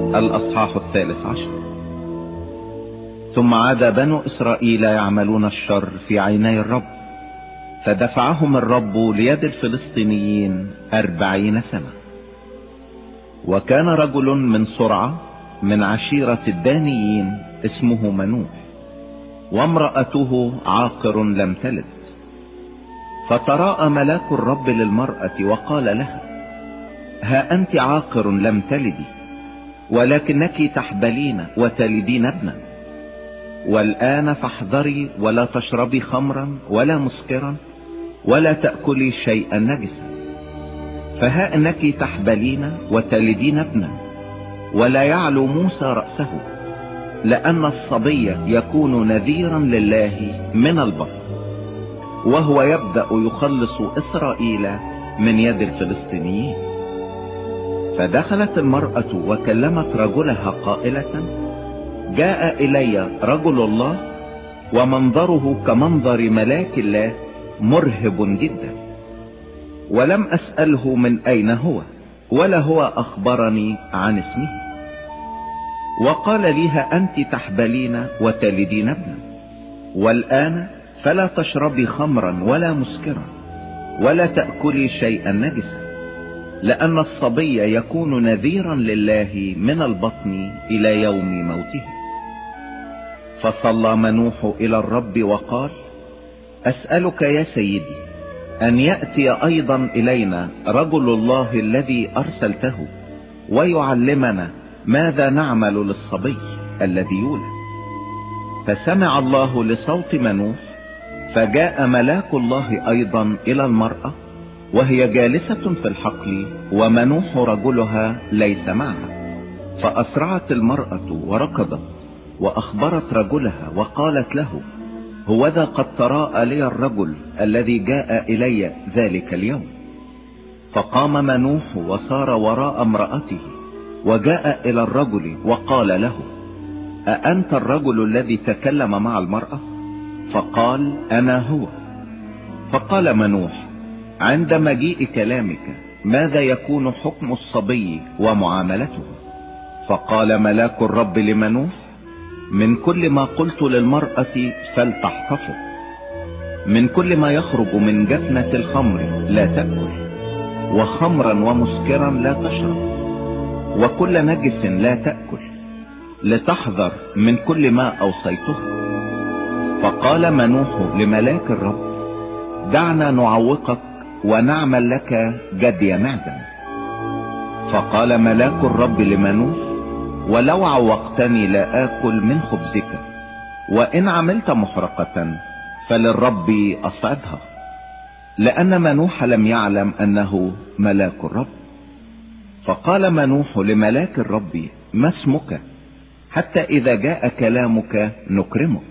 الأصحاح 13. ثم عاد بنو إسرائيل يعملون الشر في عيني الرب، فدفعهم الرب ليد الفلسطينيين 40 سنة. وكان رجل من صرعة من عشيرة الدانيين اسمه منوح، وامرأته عاقر لم تلد. فتراءى ملاك الرب للمرأة وقال لها: ها أنت عاقر لم تلدي، ولكنك تحبلين وتلدين ابنا. والآن فاحذري ولا تشربي خمرا ولا مسكرا ولا تأكلي شيئا نجسا، فها أنك تحبلين وتلدين ابنا، ولا يعلو موسى رأسه، لأن الصبي يكون نذيرا لله من البطن، وهو يبدأ يخلص إسرائيل من يد الفلسطينيين. فدخلت المرأة وكلمت رجلها قائلة: جاء إلي رجل الله، ومنظره كمنظر ملاك الله مرهب جدا. ولم أسأله من أين هو، ولا هو أخبرني عن اسمه. وقال ليها: أنت تحبلين وتلدين ابنا، والآن فلا تشربي خمرا ولا مسكرا ولا تأكلي شيئا نجسا، لأن الصبي يكون نذيرا لله من البطن إلى يوم موته. فصلى منوح إلى الرب وقال: أسألك يا سيدي أن يأتي أيضا إلينا رجل الله الذي أرسلته، ويعلمنا ماذا نعمل للصبي الذي يولد. فسمع الله لصوت منوح، فجاء ملاك الله أيضا إلى المرأة وهي جالسة في الحقل، ومنوح رجلها ليس معها. فأسرعت المرأة وركضت وأخبرت رجلها وقالت له: هوذا قد تراءى لي الرجل الذي جاء إلي ذلك اليوم. فقام منوح وصار وراء امرأته، وجاء إلى الرجل وقال له: أأنت الرجل الذي تكلم مع المرأة؟ فقال: أنا هو. فقال منوح: عند مجيء كلامك ماذا يكون حكم الصبي ومعاملته؟ فقال ملاك الرب لمنوح: من كل ما قلت للمرأة فلتحتفظ، من كل ما يخرج من جفنة الخمر لا تأكل، وخمرا ومسكرا لا تشرب، وكل نجس لا تأكل، لتحذر من كل ما أوصيته. فقال منوح لملاك الرب: دعنا نعوقك ونعمل لك جدي معدن. فقال ملاك الرب لمنوح: ولو عوقتني لا آكل من خبزك، وإن عملت محرقة فللرب أصعدها. لأن منوح لم يعلم أنه ملاك الرب. فقال منوح لملاك الرب: ما اسمك؟ حتى إذا جاء كلامك نكرمك.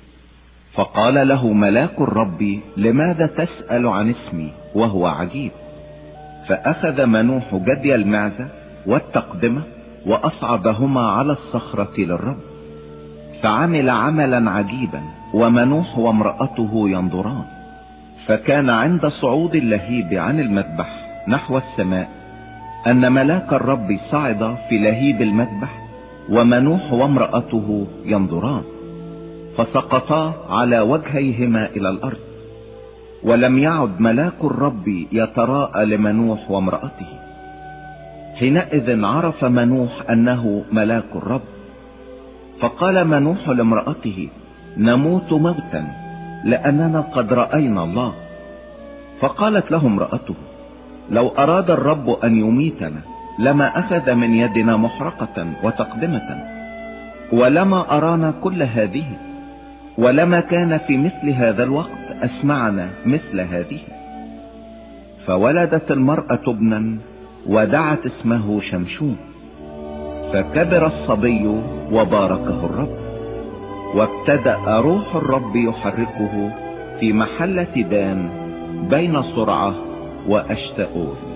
فقال له ملاك الرب: لماذا تسأل عن اسمي وهو عجيب؟ فأخذ منوح جدي المعزة والتقدمة وأصعدهما على الصخرة للرب، فعمل عملا عجيبا، ومنوح وامرأته ينظران. فكان عند صعود اللهيب عن المذبح نحو السماء أن ملاك الرب صعد في لهيب المذبح، ومنوح وامرأته ينظران، فسقطا على وجهيهما إلى الأرض. ولم يعد ملاك الرب يتراءى لمنوح وامرأته. حينئذ عرف منوح أنه ملاك الرب. فقال منوح لامرأته: نموت موتا، لأننا قد رأينا الله. فقالت له امرأته: لو أراد الرب أن يميتنا لما أخذ من يدنا محرقة وتقدمة، ولما أرانا كل هذه، ولما كان في مثل هذا الوقت أسمعنا مثل هذه. فولدت المرأة ابنا ودعت اسمه شمشون. فكبر الصبي وباركه الرب، وابتدأ روح الرب يحركه في محلة دان بين صرعة وأشتاؤول.